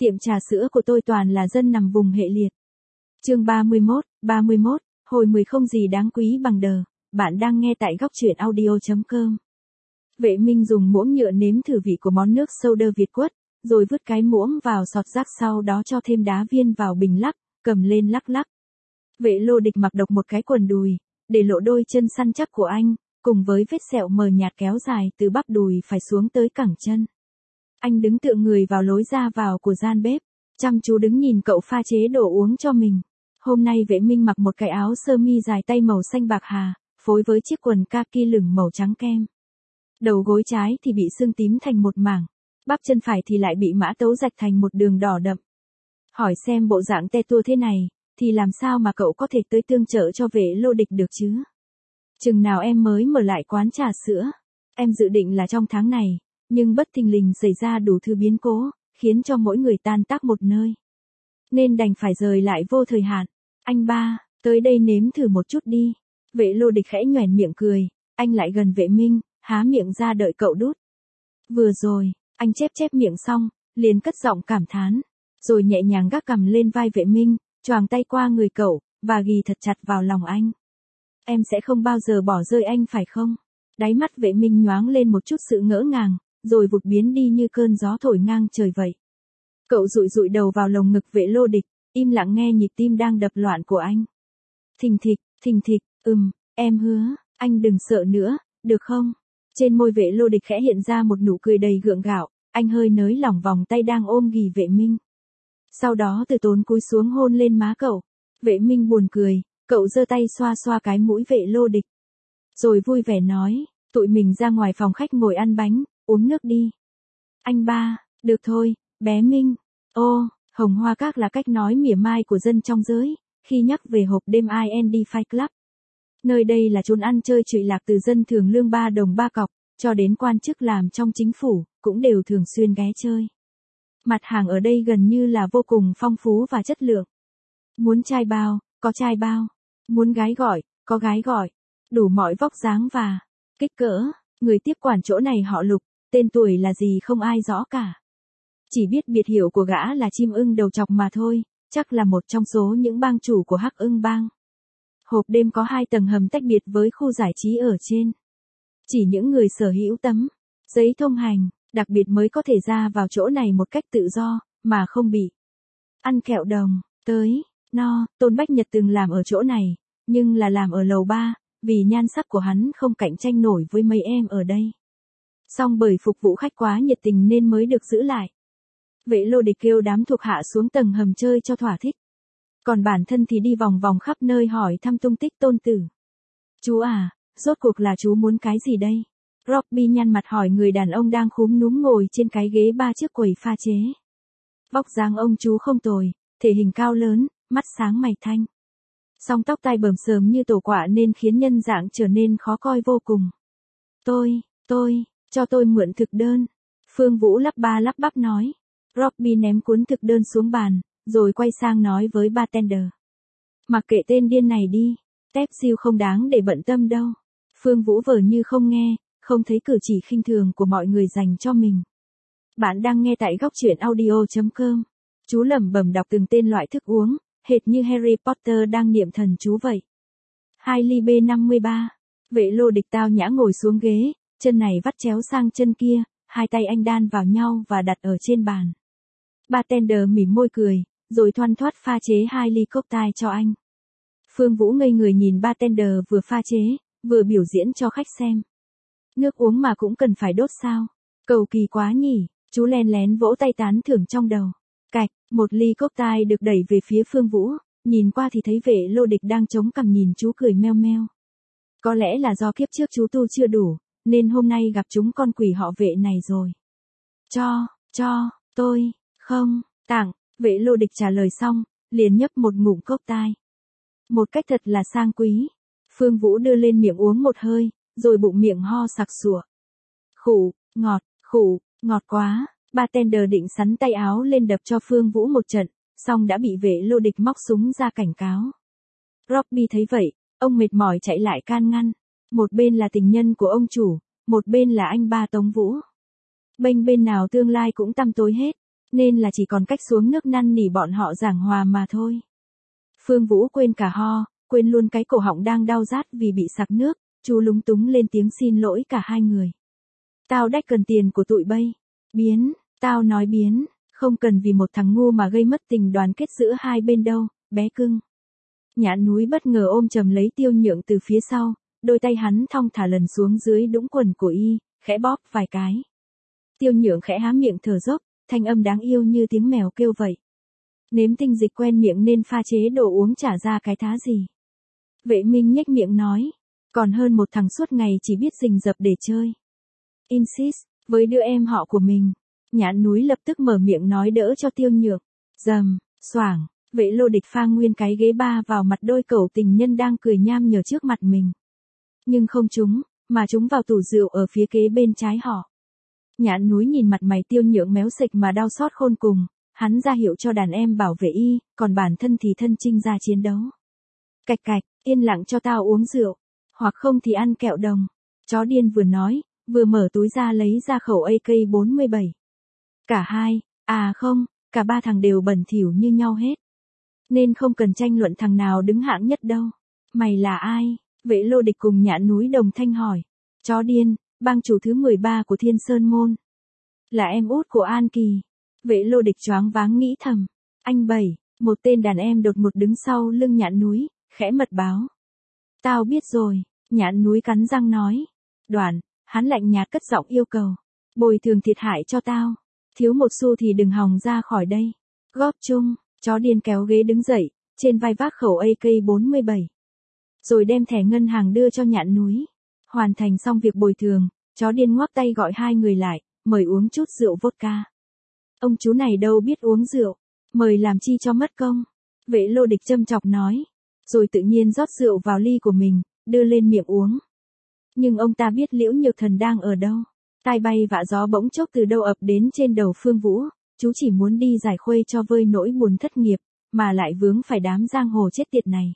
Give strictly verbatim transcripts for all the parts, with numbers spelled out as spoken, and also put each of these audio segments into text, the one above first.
Tiệm trà sữa của tôi toàn là dân nằm vùng hệ liệt. Chương ba mươi mốt, ba mươi mốt, hồi mười không gì đáng quý bằng đờ. Bạn đang nghe tại góc truyện audio chấm com. Vệ Minh dùng muỗng nhựa nếm thử vị của món nước soda Việt quất, rồi vứt cái muỗng vào sọt rác, sau đó cho thêm đá viên vào bình lắc, cầm lên lắc lắc. Vệ Lô Địch mặc độc một cái quần đùi, để lộ đôi chân săn chắc của anh, cùng với vết sẹo mờ nhạt kéo dài từ bắp đùi phải xuống tới cẳng chân. Anh đứng tựa người vào lối ra vào của gian bếp, chăm chú đứng nhìn cậu pha chế đồ uống cho mình. Hôm nay Vệ Minh mặc một cái áo sơ mi dài tay màu xanh bạc hà, phối với chiếc quần kaki lửng màu trắng kem. Đầu gối trái thì bị sưng tím thành một mảng, bắp chân phải thì lại bị mã tấu rạch thành một đường đỏ đậm. Hỏi xem bộ dạng te tua thế này, thì làm sao mà cậu có thể tới tương trợ cho Vệ Lô Địch được chứ? Chừng nào em mới mở lại quán trà sữa? Em dự định là trong tháng này, nhưng bất thình lình xảy ra đủ thứ biến cố, khiến cho mỗi người tan tác một nơi. Nên đành phải rời lại vô thời hạn. Anh ba, tới đây nếm thử một chút đi. Vệ Lô Địch khẽ nhoẻn miệng cười, anh lại gần Vệ Minh, há miệng ra đợi cậu đút. Vừa rồi, anh chép chép miệng xong, liền cất giọng cảm thán, rồi nhẹ nhàng gác cằm lên vai Vệ Minh, choàng tay qua người cậu, và ghì thật chặt vào lòng anh. Em sẽ không bao giờ bỏ rơi anh phải không? Đáy mắt Vệ Minh nhoáng lên một chút sự ngỡ ngàng, rồi vụt biến đi như cơn gió thổi ngang trời vậy. Cậu dụi dụi đầu vào lồng ngực Vệ Lô Địch, im lặng nghe nhịp tim đang đập loạn của anh. Thình thịch, thình thịch, ừm, em hứa, anh đừng sợ nữa, được không? Trên môi Vệ Lô Địch khẽ hiện ra một nụ cười đầy gượng gạo, anh hơi nới lỏng vòng tay đang ôm ghì Vệ Minh. Sau đó từ tốn cúi xuống hôn lên má cậu. Vệ Minh buồn cười, cậu giơ tay xoa xoa cái mũi Vệ Lô Địch. Rồi vui vẻ nói, tụi mình ra ngoài phòng khách ngồi ăn bánh, uống nước đi. Anh ba, được thôi, bé Minh. Ô, hồng hoa các là cách nói mỉa mai của dân trong giới, khi nhắc về hộp đêm I and D Fight Club. Nơi đây là chốn ăn chơi trụy lạc từ dân thường lương ba đồng ba cọc, cho đến quan chức làm trong chính phủ, cũng đều thường xuyên ghé chơi. Mặt hàng ở đây gần như là vô cùng phong phú và chất lượng. Muốn trai bao, có trai bao. Muốn gái gọi, có gái gọi. Đủ mọi vóc dáng và kích cỡ. Người tiếp quản chỗ này họ Lục, tên tuổi là gì không ai rõ cả. Chỉ biết biệt hiệu của gã là chim ưng đầu chọc mà thôi, chắc là một trong số những bang chủ của Hắc Ưng Bang. Hộp đêm có hai tầng hầm tách biệt với khu giải trí ở trên. Chỉ những người sở hữu tấm giấy thông hành đặc biệt mới có thể ra vào chỗ này một cách tự do, mà không bị ăn kẹo đồng. Tới, no, Tôn Bách Nhật từng làm ở chỗ này, nhưng là làm ở lầu ba, vì nhan sắc của hắn không cạnh tranh nổi với mấy em ở đây. Song bởi phục vụ khách quá nhiệt tình nên mới được giữ lại. Vệ Lô Địch kêu đám thuộc hạ xuống tầng hầm chơi cho thỏa thích. Còn bản thân thì đi vòng vòng khắp nơi hỏi thăm tung tích Tôn tử. Chú à, rốt cuộc là chú muốn cái gì đây? Robbie nhăn mặt hỏi người đàn ông đang khúm núm ngồi trên cái ghế ba trước quầy pha chế. Vóc dáng ông chú không tồi, thể hình cao lớn, mắt sáng mày thanh. Song tóc tai bờm sờm như tổ quạ nên khiến nhân dạng trở nên khó coi vô cùng. Tôi, tôi, cho tôi mượn thực đơn. Phương Vũ lắp ba lắp bắp nói. Robbie ném cuốn thực đơn xuống bàn, rồi quay sang nói với bartender. Mặc kệ tên điên này đi, tép siêu không đáng để bận tâm đâu. Phương Vũ vờ như không nghe, không thấy cử chỉ khinh thường của mọi người dành cho mình. Bạn đang nghe tại góc truyện audio chấm com. Chú lẩm bẩm đọc từng tên loại thức uống, hệt như Harry Potter đang niệm thần chú vậy. Hai ly B năm mươi ba. Vệ Lô Địch tao nhã ngồi xuống ghế, chân này vắt chéo sang chân kia, hai tay anh đan vào nhau và đặt ở trên bàn. Bartender mỉm môi cười, rồi thoăn thoắt pha chế hai ly cocktail cho anh. Phương Vũ ngây người nhìn bartender vừa pha chế, vừa biểu diễn cho khách xem. Nước uống mà cũng cần phải đốt sao? Cầu kỳ quá nhỉ, chú len lén vỗ tay tán thưởng trong đầu. Cạch, một ly cocktail được đẩy về phía Phương Vũ, nhìn qua thì thấy Vệ Lô Địch đang chống cằm nhìn chú cười meo meo. Có lẽ là do kiếp trước chú tu chưa đủ, nên hôm nay gặp chúng con quỷ họ Vệ này rồi. Cho, cho, tôi, không, tặng, Vệ Lô Địch trả lời xong, liền nhấp một ngụm cocktail. Một cách thật là sang quý. Phương Vũ đưa lên miệng uống một hơi, rồi bụng miệng ho sặc sụa. Khủ, ngọt, khủ, ngọt quá. Bartender định sắn tay áo lên đập cho Phương Vũ một trận, song đã bị Vệ Lô Địch móc súng ra cảnh cáo. Robbie thấy vậy, ông mệt mỏi chạy lại can ngăn. Một bên là tình nhân của ông chủ, một bên là anh ba Tống Vũ. Bênh bên nào tương lai cũng tăm tối hết. Nên là chỉ còn cách xuống nước năn nỉ bọn họ giảng hòa mà thôi. Phương Vũ quên cả ho, quên luôn cái cổ họng đang đau rát vì bị sặc nước, chú lúng túng lên tiếng xin lỗi cả hai người. Tao đách cần tiền của tụi bay. Biến, tao nói biến, không cần vì một thằng ngu mà gây mất tình đoàn kết giữa hai bên đâu, bé cưng. Nhãn Núi bất ngờ ôm chầm lấy Tiêu Nhượng từ phía sau, đôi tay hắn thong thả lần xuống dưới đũng quần của y, khẽ bóp vài cái. Tiêu Nhượng khẽ há miệng thở dốc, thanh âm đáng yêu như tiếng mèo kêu vậy. Nếm tinh dịch quen miệng nên pha chế đồ uống trả ra cái thá gì. Vệ Minh nhếch miệng nói, còn hơn một thằng suốt ngày chỉ biết rình rập để chơi. Insist, với đứa em họ của mình. Nhãn Núi lập tức mở miệng nói đỡ cho Tiêu Nhượng. Dầm, xoảng, Vệ Lô Địch pha nguyên cái ghế ba vào mặt đôi cẩu tình nhân đang cười nham nhở trước mặt mình. Nhưng không trúng, mà trúng vào tủ rượu ở phía kế bên trái họ. Nhãn Núi nhìn mặt mày Tiêu Nhượng méo xệch mà đau xót khôn cùng, hắn ra hiệu cho đàn em bảo vệ y, còn bản thân thì thân chinh ra chiến đấu. Cạch cạch, yên lặng cho tao uống rượu, hoặc không thì ăn kẹo đồng. Chó điên vừa nói, vừa mở túi ra lấy ra khẩu A K bốn mươi bảy. Cả hai, à không, cả ba thằng đều bẩn thỉu như nhau hết. Nên không cần tranh luận thằng nào đứng hạng nhất đâu. Mày là ai? Vệ Lô Địch cùng Nhãn Núi đồng thanh hỏi. Chó điên, bang chủ thứ mười ba của Thiên Sơn Môn. Là em út của An Kỳ. Vệ Lô Địch choáng váng nghĩ thầm. Anh Bảy, một tên đàn em đột ngột đứng sau lưng Nhãn Núi, khẽ mật báo. Tao biết rồi, Nhãn Núi cắn răng nói. Đoạn, hắn lạnh nhạt cất giọng yêu cầu. Bồi thường thiệt hại cho tao. Thiếu một xu thì đừng hòng ra khỏi đây. Góp chung, chó điên kéo ghế đứng dậy, trên vai vác khẩu A K bốn mươi bảy. Rồi đem thẻ ngân hàng đưa cho Nhãn Núi. Hoàn thành xong việc bồi thường, chó điên ngoắc tay gọi hai người lại, mời uống chút rượu vodka. Ông chú này đâu biết uống rượu, mời làm chi cho mất công. Vệ Lô Địch châm chọc nói, rồi tự nhiên rót rượu vào ly của mình, đưa lên miệng uống. Nhưng ông ta biết Liễu Nhược Thần đang ở đâu. Tai bay vạ gió bỗng chốc từ đâu ập đến trên đầu Phương Vũ, chú chỉ muốn đi giải khuây cho vơi nỗi buồn thất nghiệp, mà lại vướng phải đám giang hồ chết tiệt này.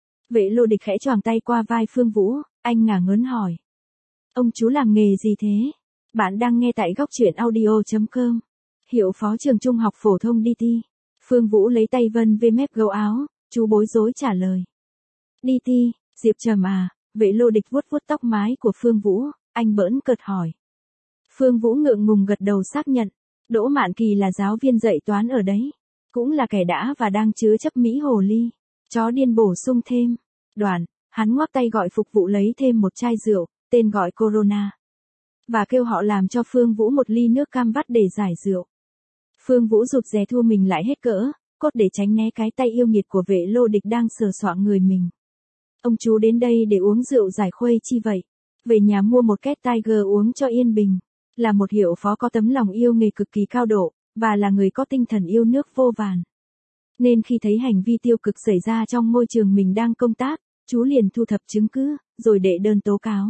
Vệ Lô Địch khẽ choàng tay qua vai Phương Vũ, anh ngả ngớn hỏi. Ông chú làm nghề gì thế? Bạn đang nghe tại góc truyện audio chấm com. Hiệu phó trường trung học phổ thông đê tê. Phương Vũ lấy tay vân về mép gấu áo, chú bối rối trả lời. đê tê, Diệp Trầm à? Vệ Lô Địch vuốt vuốt tóc mái của Phương Vũ, anh bỡn cợt hỏi. Phương Vũ ngượng ngùng gật đầu xác nhận, Đỗ Mạn Kỳ là giáo viên dạy toán ở đấy, cũng là kẻ đã và đang chứa chấp Mỹ hồ ly. Chó điên bổ sung thêm. Đoạn, hắn ngoắc tay gọi phục vụ lấy thêm một chai rượu, tên gọi Corona. Và kêu họ làm cho Phương Vũ một ly nước cam vắt để giải rượu. Phương Vũ rụt rè thua mình lại hết cỡ, cốt để tránh né cái tay yêu nghiệt của Vệ Lô Địch đang sờ soạng người mình. Ông chú đến đây để uống rượu giải khuây chi vậy? Về nhà mua một két Tiger uống cho yên bình. Là một hiệu phó có tấm lòng yêu nghề cực kỳ cao độ, và là người có tinh thần yêu nước vô vàn. Nên khi thấy hành vi tiêu cực xảy ra trong môi trường mình đang công tác, chú liền thu thập chứng cứ, rồi đệ đơn tố cáo.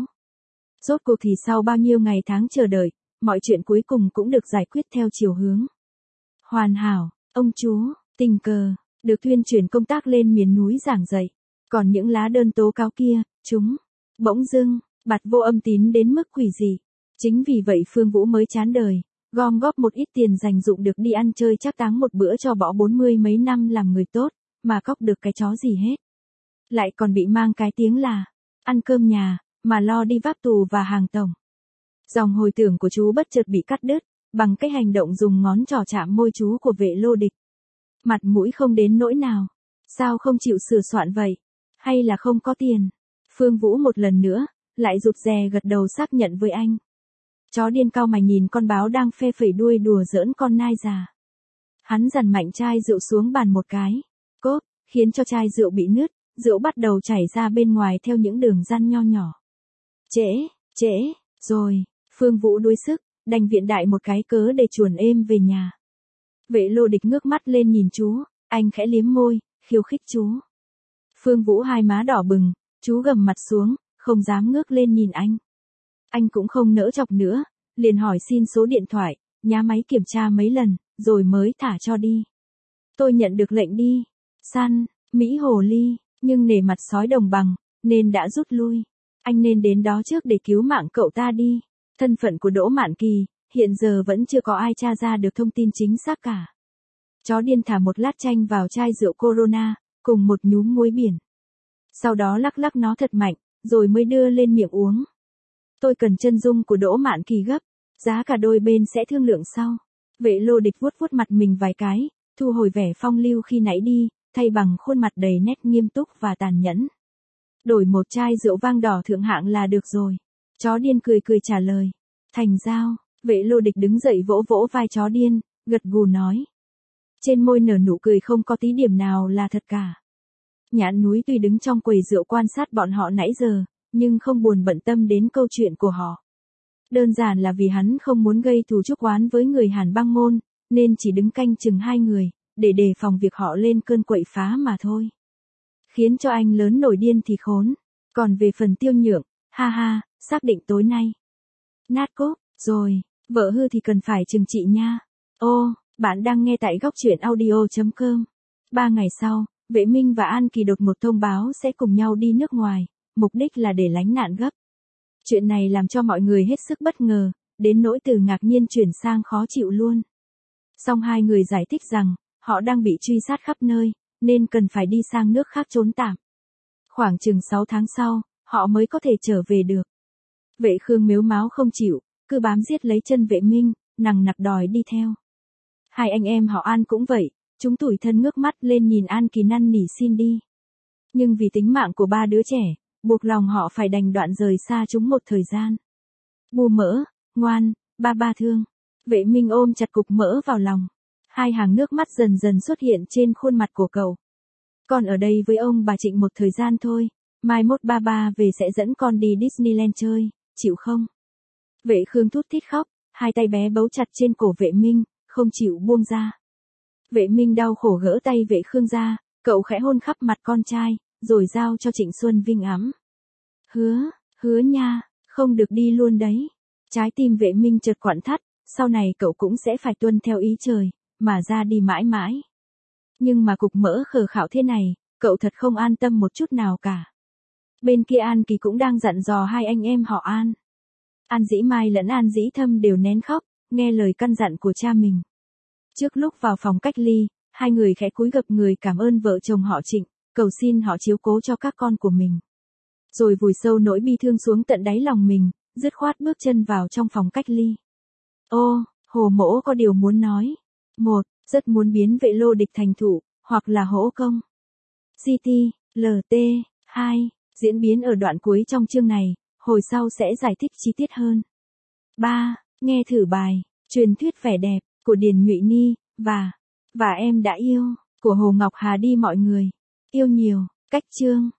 Rốt cuộc thì sau bao nhiêu ngày tháng chờ đợi, mọi chuyện cuối cùng cũng được giải quyết theo chiều hướng hoàn hảo. Ông chú, tình cờ, được tuyên chuyển công tác lên miền núi giảng dạy. Còn những lá đơn tố cáo kia, chúng, bỗng dưng, bạt vô âm tín đến mức quỷ dị. Chính vì vậy Phương Vũ mới chán đời, gom góp một ít tiền dành dụng được đi ăn chơi chắc táng một bữa cho bỏ bốn mươi mấy năm làm người tốt, mà cóc được cái chó gì hết. Lại còn bị mang cái tiếng là, ăn cơm nhà, mà lo đi vác tù và hàng tổng. Dòng hồi tưởng của chú bất chợt bị cắt đứt, bằng cái hành động dùng ngón trỏ chạm môi chú của Vệ Lô Địch. Mặt mũi không đến nỗi nào. Sao không chịu sửa soạn vậy? Hay là không có tiền? Phương Vũ một lần nữa, lại rụt rè gật đầu xác nhận với anh. Chó điên cau mày nhìn con báo đang phe phẩy đuôi đùa giỡn con nai già. Hắn dằn mạnh chai rượu xuống bàn một cái. Cốp, khiến cho chai rượu bị nứt, rượu bắt đầu chảy ra bên ngoài theo những đường răn nho nhỏ. Trễ, trễ, rồi, Phương Vũ đuối sức, đành viện đại một cái cớ để chuồn êm về nhà. Vệ Lô Địch ngước mắt lên nhìn chú, anh khẽ liếm môi, khiêu khích chú. Phương Vũ hai má đỏ bừng, chú gầm mặt xuống, không dám ngước lên nhìn anh. Anh cũng không nỡ chọc nữa, liền hỏi xin số điện thoại, nhá máy kiểm tra mấy lần, rồi mới thả cho đi. Tôi nhận được lệnh đi, săn, Mỹ hồ ly, nhưng nể mặt sói đồng bằng, nên đã rút lui. Anh nên đến đó trước để cứu mạng cậu ta đi. Thân phận của Đỗ Mạn Kỳ, hiện giờ vẫn chưa có ai tra ra được thông tin chính xác cả. Chó điên thả một lát chanh vào chai rượu Corona, cùng một nhúm muối biển. Sau đó lắc lắc nó thật mạnh, rồi mới đưa lên miệng uống. Tôi cần chân dung của Đỗ Mạn Kỳ gấp, giá cả đôi bên sẽ thương lượng sau. Vệ Lô Địch vuốt vuốt mặt mình vài cái, thu hồi vẻ phong lưu khi nãy đi, thay bằng khuôn mặt đầy nét nghiêm túc và tàn nhẫn. Đổi một chai rượu vang đỏ thượng hạng là được rồi. Chó điên cười cười trả lời. Thành giao, Vệ Lô Địch đứng dậy vỗ vỗ vai chó điên, gật gù nói. Trên môi nở nụ cười không có tí điểm nào là thật cả. Nhãn núi tuy đứng trong quầy rượu quan sát bọn họ nãy giờ, nhưng không buồn bận tâm đến câu chuyện của họ. Đơn giản là vì hắn không muốn gây thù chuốc oán với người Hàn Băng Môn, nên chỉ đứng canh chừng hai người, để đề phòng việc họ lên cơn quậy phá mà thôi. Khiến cho anh lớn nổi điên thì khốn. Còn về phần Tiêu Nhượng, ha ha, xác định tối nay. Nát cốp, rồi, vợ hư thì cần phải trừng trị nha. Ô, bạn đang nghe tại góc truyện audio chấm com. Ba ngày sau, Vệ Minh và An Kỳ đột một thông báo sẽ cùng nhau đi nước ngoài, mục đích là để lánh nạn gấp. Chuyện này làm cho mọi người hết sức bất ngờ, đến nỗi từ ngạc nhiên chuyển sang khó chịu luôn. Song hai người giải thích rằng, họ đang bị truy sát khắp nơi, nên cần phải đi sang nước khác trốn tạm. Khoảng chừng sáu tháng sau, họ mới có thể trở về được. Vệ Khương mếu máo không chịu, cứ bám giết lấy chân Vệ Minh, nằng nặc đòi đi theo. Hai anh em họ An cũng vậy, chúng tủi thân ngước mắt lên nhìn An Kỳ năn nỉ xin đi. Nhưng vì tính mạng của ba đứa trẻ, buộc lòng họ phải đành đoạn rời xa chúng một thời gian. Bu mỡ, ngoan, ba ba thương. Vệ Minh ôm chặt cục mỡ vào lòng. Hai hàng nước mắt dần dần xuất hiện trên khuôn mặt của cậu. Con ở đây với ông bà Trịnh một thời gian thôi, mai mốt ba ba về sẽ dẫn con đi Disneyland chơi, chịu không? Vệ Khương thút thít khóc, hai tay bé bấu chặt trên cổ Vệ Minh, không chịu buông ra. Vệ Minh đau khổ gỡ tay Vệ Khương ra, cậu khẽ hôn khắp mặt con trai, rồi giao cho Trịnh Xuân Vinh ẵm. Hứa, hứa nha, không được đi luôn đấy. Trái tim Vệ Minh chợt quặn thắt, sau này cậu cũng sẽ phải tuân theo ý trời, mà ra đi mãi mãi. Nhưng mà cục mỡ khờ khạo thế này, cậu thật không an tâm một chút nào cả. Bên kia An Kỳ cũng đang dặn dò hai anh em họ An. An Dĩ Mai lẫn An Dĩ Thâm đều nén khóc, nghe lời căn dặn của cha mình. Trước lúc vào phòng cách ly, hai người khẽ cúi gập người cảm ơn vợ chồng họ Trịnh, cầu xin họ chiếu cố cho các con của mình. Rồi vùi sâu nỗi bi thương xuống tận đáy lòng mình, dứt khoát bước chân vào trong phòng cách ly. Ô, Hồ Mỗ có điều muốn nói. Một, rất muốn biến Vệ Lô Địch thành thủ, hoặc là hỗ công. giê tê, lờ tê. Hai, diễn biến ở đoạn cuối trong chương này, hồi sau sẽ giải thích chi tiết hơn. Ba, nghe thử bài, truyền thuyết vẻ đẹp, của Điền Nhụy Ni, và, và em đã yêu, của Hồ Ngọc Hà đi mọi người. Yêu nhiều, cách chương.